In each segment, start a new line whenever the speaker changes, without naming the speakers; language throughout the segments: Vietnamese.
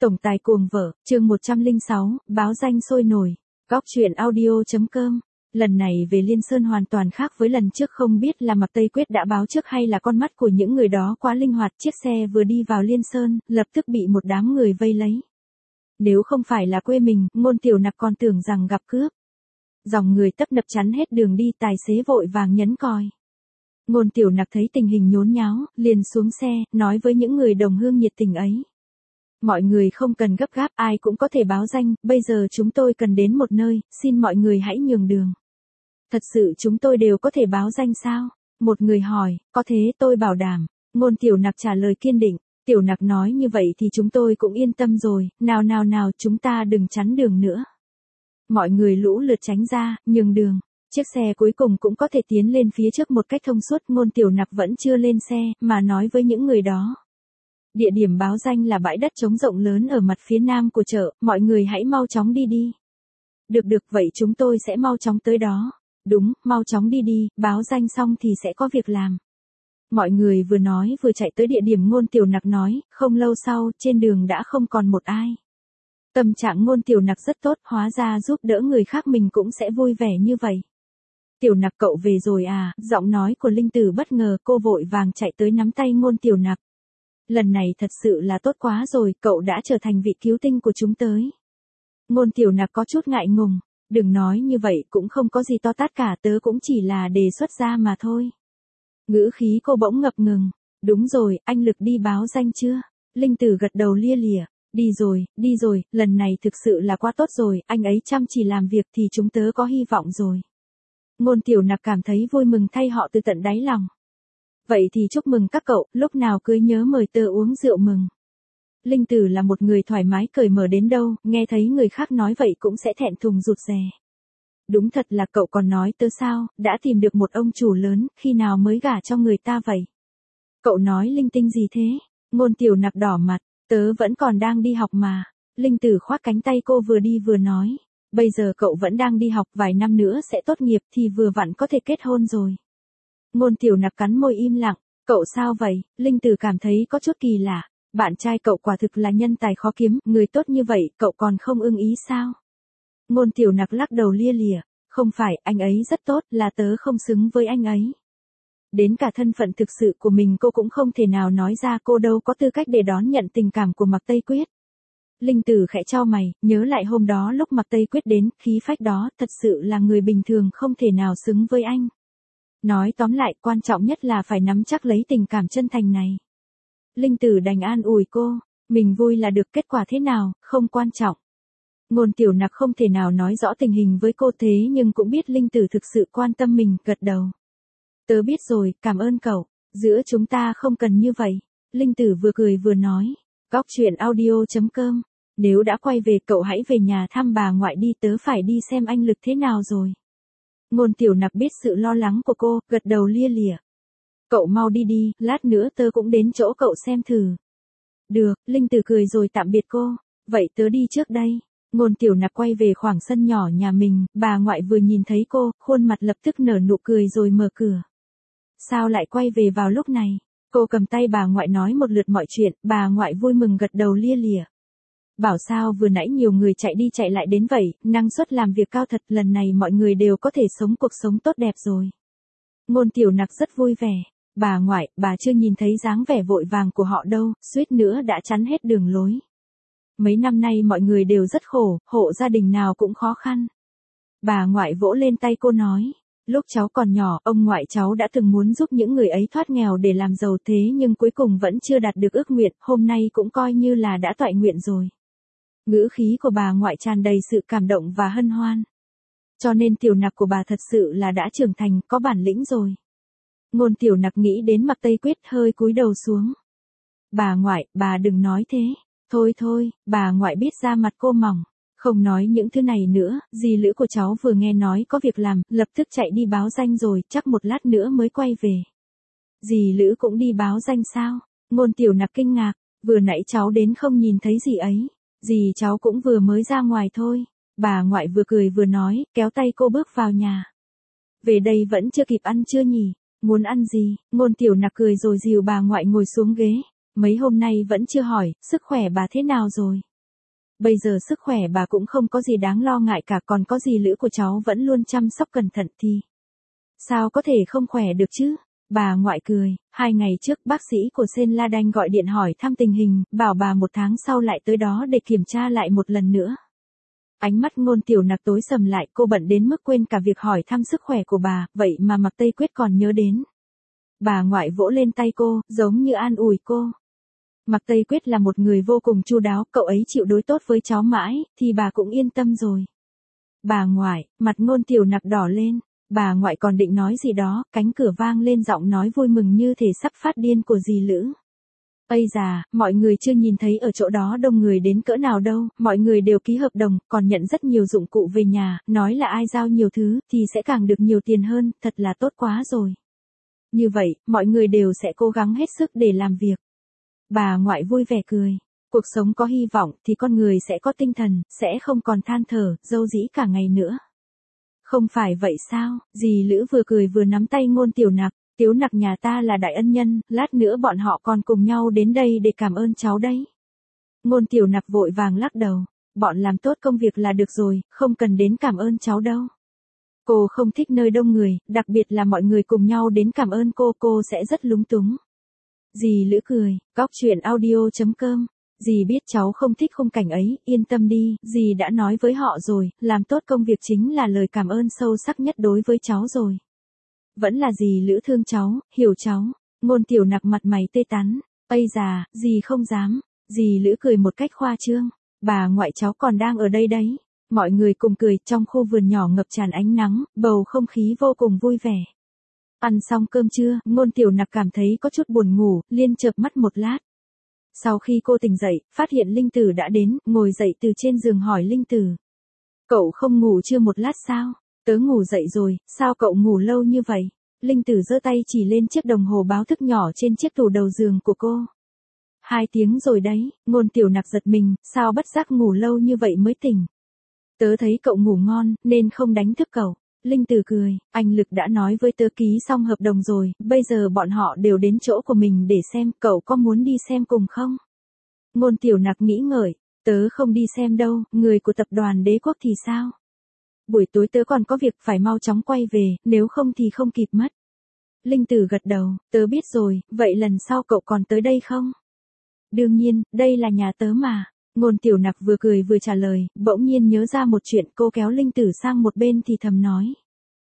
Tổng tài cuồng vợ, chương 106, báo danh sôi nổi. Góc truyện audio.com. Lần này về Liên Sơn hoàn toàn khác với lần trước, không biết là Mạc Tây Quyết đã báo trước hay là con mắt của những người đó quá linh hoạt. Chiếc xe vừa đi vào Liên Sơn, lập tức bị một đám người vây lấy. Nếu không phải là quê mình, Ngôn Tiểu Nặc còn tưởng rằng gặp cướp. Dòng người tấp nập chắn hết đường đi, tài xế vội vàng nhấn còi. Ngôn Tiểu Nặc thấy tình hình nhốn nháo, liền xuống xe, nói với những người đồng hương nhiệt tình ấy. Mọi người không cần gấp gáp, ai cũng có thể báo danh, bây giờ chúng tôi cần đến một nơi, xin mọi người hãy nhường đường. Thật sự chúng tôi đều có thể báo danh sao? Một người hỏi, có thế tôi bảo đảm. Ngôn Tiểu Nặc trả lời kiên định. Tiểu Nặc nói như vậy thì chúng tôi cũng yên tâm rồi, nào chúng ta đừng chắn đường nữa. Mọi người lũ lượt tránh ra, nhường đường. Chiếc xe cuối cùng cũng có thể tiến lên phía trước một cách thông suốt. Ngôn Tiểu Nặc vẫn chưa lên xe, mà nói với những người đó. Địa điểm báo danh là bãi đất trống rộng lớn ở mặt phía nam của chợ, mọi người hãy mau chóng đi. Được, vậy chúng tôi sẽ mau chóng tới đó. Đúng, mau chóng đi, báo danh xong thì sẽ có việc làm. Mọi người vừa nói vừa chạy tới địa điểm Ngôn Tiểu Nặc nói, không lâu sau, trên đường đã không còn một ai. Tâm trạng Ngôn Tiểu Nặc rất tốt, hóa ra giúp đỡ người khác mình cũng sẽ vui vẻ như vậy. Tiểu Nặc cậu về rồi à? Giọng nói của Linh Tử bất ngờ, cô vội vàng chạy tới nắm tay Ngôn Tiểu Nặc. Lần này thật sự là tốt quá rồi, cậu đã trở thành vị cứu tinh của chúng tới. Ngôn Tiểu Nặc có chút ngại ngùng, đừng nói như vậy, cũng không có gì to tát cả, tớ cũng chỉ là đề xuất ra mà thôi. Ngữ khí cô bỗng ngập ngừng. Đúng rồi, anh Lực đi báo danh chưa? Linh Tử gật đầu lia lịa. Đi rồi, lần này thực sự là quá tốt rồi, anh ấy chăm chỉ làm việc thì chúng tớ có hy vọng rồi. Ngôn Tiểu Nặc cảm thấy vui mừng thay họ từ tận đáy lòng. Vậy thì chúc mừng các cậu, lúc nào cưới nhớ mời tớ uống rượu mừng. Linh Tử là một người thoải mái cởi mở đến đâu, nghe thấy người khác nói vậy cũng sẽ thẹn thùng rụt rè. Đúng thật là cậu còn nói tớ sao, đã tìm được một ông chủ lớn, khi nào mới gả cho người ta vậy? Cậu nói linh tinh gì thế? Ngôn Tiểu Nặc đỏ mặt, tớ vẫn còn đang đi học mà. Linh Tử khoác cánh tay cô vừa đi vừa nói. Bây giờ cậu vẫn đang đi học, vài năm nữa sẽ tốt nghiệp thì vừa vặn có thể kết hôn rồi. Ngôn Tiểu Nặc cắn môi im lặng. Cậu sao vậy? Linh Tử cảm thấy có chút kỳ lạ. Bạn trai cậu quả thực là nhân tài khó kiếm, người tốt như vậy, cậu còn không ưng ý sao? Ngôn Tiểu Nặc lắc đầu lia lịa. Không phải, anh ấy rất tốt, là tớ không xứng với anh ấy. Đến cả thân phận thực sự của mình cô cũng không thể nào nói ra, cô đâu có tư cách để đón nhận tình cảm của Mạc Tây Quyết. Linh Tử khẽ chau mày, nhớ lại hôm đó lúc Mạc Tây Quyết đến, khí phách đó, thật sự là người bình thường không thể nào xứng với anh. Nói tóm lại, quan trọng nhất là phải nắm chắc lấy tình cảm chân thành này. Linh Tử đành an ủi cô, mình vui là được, kết quả thế nào, không quan trọng. Ngôn Tiểu Nặc không thể nào nói rõ tình hình với cô thế nhưng cũng biết Linh Tử thực sự quan tâm mình, gật đầu. Tớ biết rồi, cảm ơn cậu, giữa chúng ta không cần như vậy. Linh Tử vừa cười vừa nói, góc truyện audio.com, nếu đã quay về cậu hãy về nhà thăm bà ngoại đi, tớ phải đi xem anh Lực thế nào rồi. Ngôn Tiểu Nặc biết sự lo lắng của cô, gật đầu lia lịa. Cậu mau đi, lát nữa tớ cũng đến chỗ cậu xem thử. Được, Linh Tử cười rồi tạm biệt cô, vậy tớ đi trước đây. Ngôn Tiểu Nặc quay về khoảng sân nhỏ nhà mình, bà ngoại vừa nhìn thấy cô, khuôn mặt lập tức nở nụ cười rồi mở cửa. Sao lại quay về vào lúc này? Cô cầm tay bà ngoại nói một lượt mọi chuyện, bà ngoại vui mừng gật đầu lia lịa. Bảo sao vừa nãy nhiều người chạy đi chạy lại đến vậy, năng suất làm việc cao thật, lần này mọi người đều có thể sống cuộc sống tốt đẹp rồi. Ngôn Tiểu Nặc rất vui vẻ. Bà ngoại, bà chưa nhìn thấy dáng vẻ vội vàng của họ đâu, suýt nữa đã chắn hết đường lối. Mấy năm nay mọi người đều rất khổ, hộ gia đình nào cũng khó khăn. Bà ngoại vỗ lên tay cô nói, lúc cháu còn nhỏ, ông ngoại cháu đã từng muốn giúp những người ấy thoát nghèo để làm giàu thế nhưng cuối cùng vẫn chưa đạt được ước nguyện, hôm nay cũng coi như là đã toại nguyện rồi. Ngữ khí của bà ngoại tràn đầy sự cảm động và hân hoan. Cho nên Tiểu Nặc của bà thật sự là đã trưởng thành, có bản lĩnh rồi. Ngôn Tiểu Nặc nghĩ đến Mạc Tây Quyết hơi cúi đầu xuống. Bà ngoại, bà đừng nói thế. Thôi, bà ngoại biết da mặt cô mỏng. Không nói những thứ này nữa, dì Lữ của cháu vừa nghe nói có việc làm, lập tức chạy đi báo danh rồi, chắc một lát nữa mới quay về. Dì Lữ cũng đi báo danh sao? Ngôn Tiểu Nặc kinh ngạc, vừa nãy cháu đến không nhìn thấy gì ấy. Dì cháu cũng vừa mới ra ngoài thôi. Bà ngoại vừa cười vừa nói, kéo tay cô bước vào nhà. Về đây vẫn chưa kịp ăn trưa nhỉ? Muốn ăn gì? Ngôn Tiểu Nặc cười rồi dìu bà ngoại ngồi xuống ghế. Mấy hôm nay vẫn chưa hỏi, sức khỏe bà thế nào rồi? Bây giờ sức khỏe bà cũng không có gì đáng lo ngại cả, còn có dì Lữ của cháu vẫn luôn chăm sóc cẩn thận thì sao có thể không khỏe được chứ? Bà ngoại cười, 2 ngày trước bác sĩ của Sen La Đanh gọi điện hỏi thăm tình hình, bảo bà 1 tháng sau lại tới đó để kiểm tra lại một lần nữa. Ánh mắt Ngôn Tiểu Nặc tối sầm lại, cô bận đến mức quên cả việc hỏi thăm sức khỏe của bà, vậy mà Mạc Tây Quyết còn nhớ đến. Bà ngoại vỗ lên tay cô, giống như an ủi cô. Mạc Tây Quyết là một người vô cùng chu đáo, cậu ấy chịu đối tốt với cháu mãi, thì bà cũng yên tâm rồi. Bà ngoại, mặt Ngôn Tiểu Nặc đỏ lên. Bà ngoại còn định nói gì đó, cánh cửa vang lên giọng nói vui mừng như thể sắp phát điên của dì Lữ. Ây già, mọi người chưa nhìn thấy ở chỗ đó đông người đến cỡ nào đâu, mọi người đều ký hợp đồng, còn nhận rất nhiều dụng cụ về nhà, nói là ai giao nhiều thứ, thì sẽ càng được nhiều tiền hơn, thật là tốt quá rồi. Như vậy, mọi người đều sẽ cố gắng hết sức để làm việc. Bà ngoại vui vẻ cười. Cuộc sống có hy vọng thì con người sẽ có tinh thần, sẽ không còn than thở, râu rĩ cả ngày nữa. Không phải vậy sao? Dì Lữ vừa cười vừa nắm tay Ngôn Tiểu Nặc. Tiểu Nặc nhà ta là đại ân nhân, lát nữa bọn họ còn cùng nhau đến đây để cảm ơn cháu đấy. Ngôn Tiểu Nặc vội vàng lắc đầu. Bọn làm tốt công việc là được rồi, không cần đến cảm ơn cháu đâu. Cô không thích nơi đông người, đặc biệt là mọi người cùng nhau đến cảm ơn cô sẽ rất lúng túng. Dì Lữ cười, góc truyện audio.com. Dì biết cháu không thích khung cảnh ấy, yên tâm đi, dì đã nói với họ rồi, làm tốt công việc chính là lời cảm ơn sâu sắc nhất đối với cháu rồi. Vẫn là dì Lữ thương cháu, hiểu cháu. Ngôn Tiểu Nặc mặt mày tê tắn. Ây già, dì không dám. Dì Lữ cười một cách khoa trương. Bà ngoại cháu còn đang ở đây đấy. Mọi người cùng cười, trong khu vườn nhỏ ngập tràn ánh nắng, bầu không khí vô cùng vui vẻ. Ăn xong cơm trưa, Ngôn Tiểu Nặc cảm thấy có chút buồn ngủ, liên chợp mắt một lát. Sau khi cô tỉnh dậy, phát hiện Linh Tử đã đến, ngồi dậy từ trên giường hỏi Linh Tử. Cậu không ngủ chưa một lát sao? Tớ ngủ dậy rồi, sao cậu ngủ lâu như vậy? Linh Tử giơ tay chỉ lên chiếc đồng hồ báo thức nhỏ trên chiếc tủ đầu giường của cô. 2 tiếng rồi đấy, Ngôn Tiểu Nặc giật mình, sao bất giác ngủ lâu như vậy mới tỉnh? Tớ thấy cậu ngủ ngon, nên không đánh thức cậu. Linh Tử cười, anh Lực đã nói với tớ ký xong hợp đồng rồi, bây giờ bọn họ đều đến chỗ của mình để xem, cậu có muốn đi xem cùng không? Ngôn Tiểu Nặc nghĩ ngợi, tớ không đi xem đâu, người của tập đoàn Đế Quốc thì sao? Buổi tối tớ còn có việc phải mau chóng quay về, nếu không thì không kịp mất. Linh Tử gật đầu, tớ biết rồi, vậy lần sau cậu còn tới đây không? Đương nhiên, đây là nhà tớ mà. Ngôn Tiểu Nặc vừa cười vừa trả lời, bỗng nhiên nhớ ra một chuyện, cô kéo Linh Tử sang một bên thì thầm nói.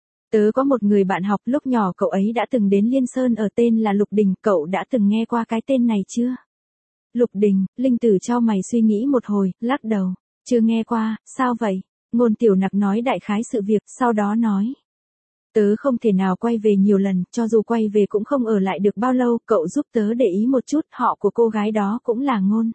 Tớ có một người bạn học lúc nhỏ cậu ấy đã từng đến Liên Sơn ở tên là Lục Đình, cậu đã từng nghe qua cái tên này chưa? Lục Đình, Linh Tử chau mày suy nghĩ một hồi, lắc đầu, chưa nghe qua, sao vậy? Ngôn Tiểu Nặc nói đại khái sự việc, sau đó nói. Tớ không thể nào quay về nhiều lần, cho dù quay về cũng không ở lại được bao lâu, cậu giúp tớ để ý một chút, họ của cô gái đó cũng là Ngôn.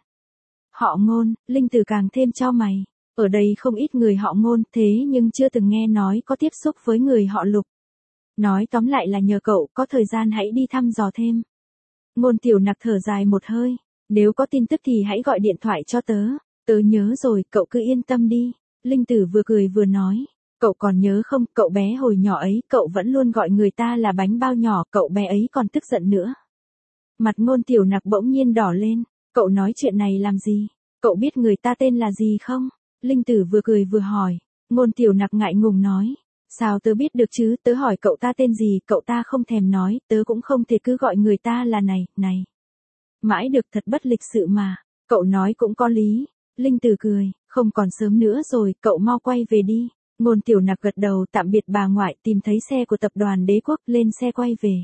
Họ Ngôn, Linh Tử càng thêm chau mày. Ở đây không ít người họ Ngôn, thế nhưng chưa từng nghe nói có tiếp xúc với người họ Lục. Nói tóm lại là nhờ cậu, có thời gian hãy đi thăm dò thêm. Ngôn Tiểu Nặc thở dài một hơi. Nếu có tin tức thì hãy gọi điện thoại cho tớ. Tớ nhớ rồi, cậu cứ yên tâm đi. Linh Tử vừa cười vừa nói. Cậu còn nhớ không, cậu bé hồi nhỏ ấy, cậu vẫn luôn gọi người ta là bánh bao nhỏ, cậu bé ấy còn tức giận nữa. Mặt Ngôn Tiểu Nặc bỗng nhiên đỏ lên. Cậu nói chuyện này làm gì? Cậu biết người ta tên là gì không? Linh Tử vừa cười vừa hỏi. Ngôn Tiểu Nặc ngại ngùng nói. Sao tớ biết được chứ, tớ hỏi cậu ta tên gì, cậu ta không thèm nói, tớ cũng không thể cứ gọi người ta là này. Mãi được thật bất lịch sự mà. Cậu nói cũng có lý. Linh Tử cười, không còn sớm nữa rồi, cậu mau quay về đi. Ngôn Tiểu Nặc gật đầu tạm biệt bà ngoại, tìm thấy xe của tập đoàn Đế Quốc, lên xe quay về.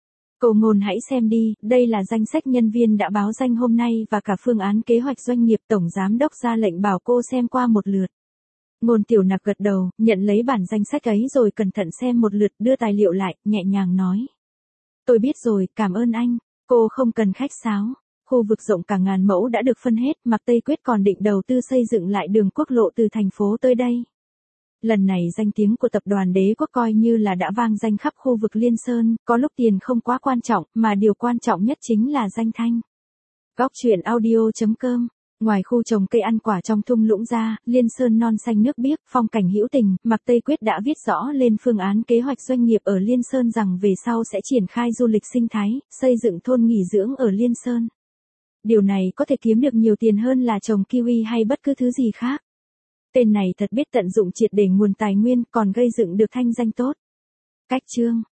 Cô Ngôn hãy xem đi, đây là danh sách nhân viên đã báo danh hôm nay và cả phương án kế hoạch doanh nghiệp, tổng giám đốc ra lệnh bảo cô xem qua một lượt. Ngôn Tiểu Nặc gật đầu, nhận lấy bản danh sách ấy rồi cẩn thận xem một lượt, đưa tài liệu lại, nhẹ nhàng nói. Tôi biết rồi, cảm ơn anh, cô không cần khách sáo. Khu vực rộng cả ngàn mẫu đã được phân hết, Mạc Tây Quyết còn định đầu tư xây dựng lại đường quốc lộ từ thành phố tới đây. Lần này danh tiếng của tập đoàn Đế Quốc coi như là đã vang danh khắp khu vực Liên Sơn, có lúc tiền không quá quan trọng, mà điều quan trọng nhất chính là danh thanh. Góc truyện audio.com. Ngoài khu trồng cây ăn quả trong thung lũng ra, Liên Sơn non xanh nước biếc, phong cảnh hữu tình, Mạc Tây Quyết đã viết rõ lên phương án kế hoạch doanh nghiệp ở Liên Sơn rằng về sau sẽ triển khai du lịch sinh thái, xây dựng thôn nghỉ dưỡng ở Liên Sơn. Điều này có thể kiếm được nhiều tiền hơn là trồng kiwi hay bất cứ thứ gì khác. Tên này thật biết tận dụng triệt để nguồn tài nguyên, còn gây dựng được thanh danh tốt. Cách chương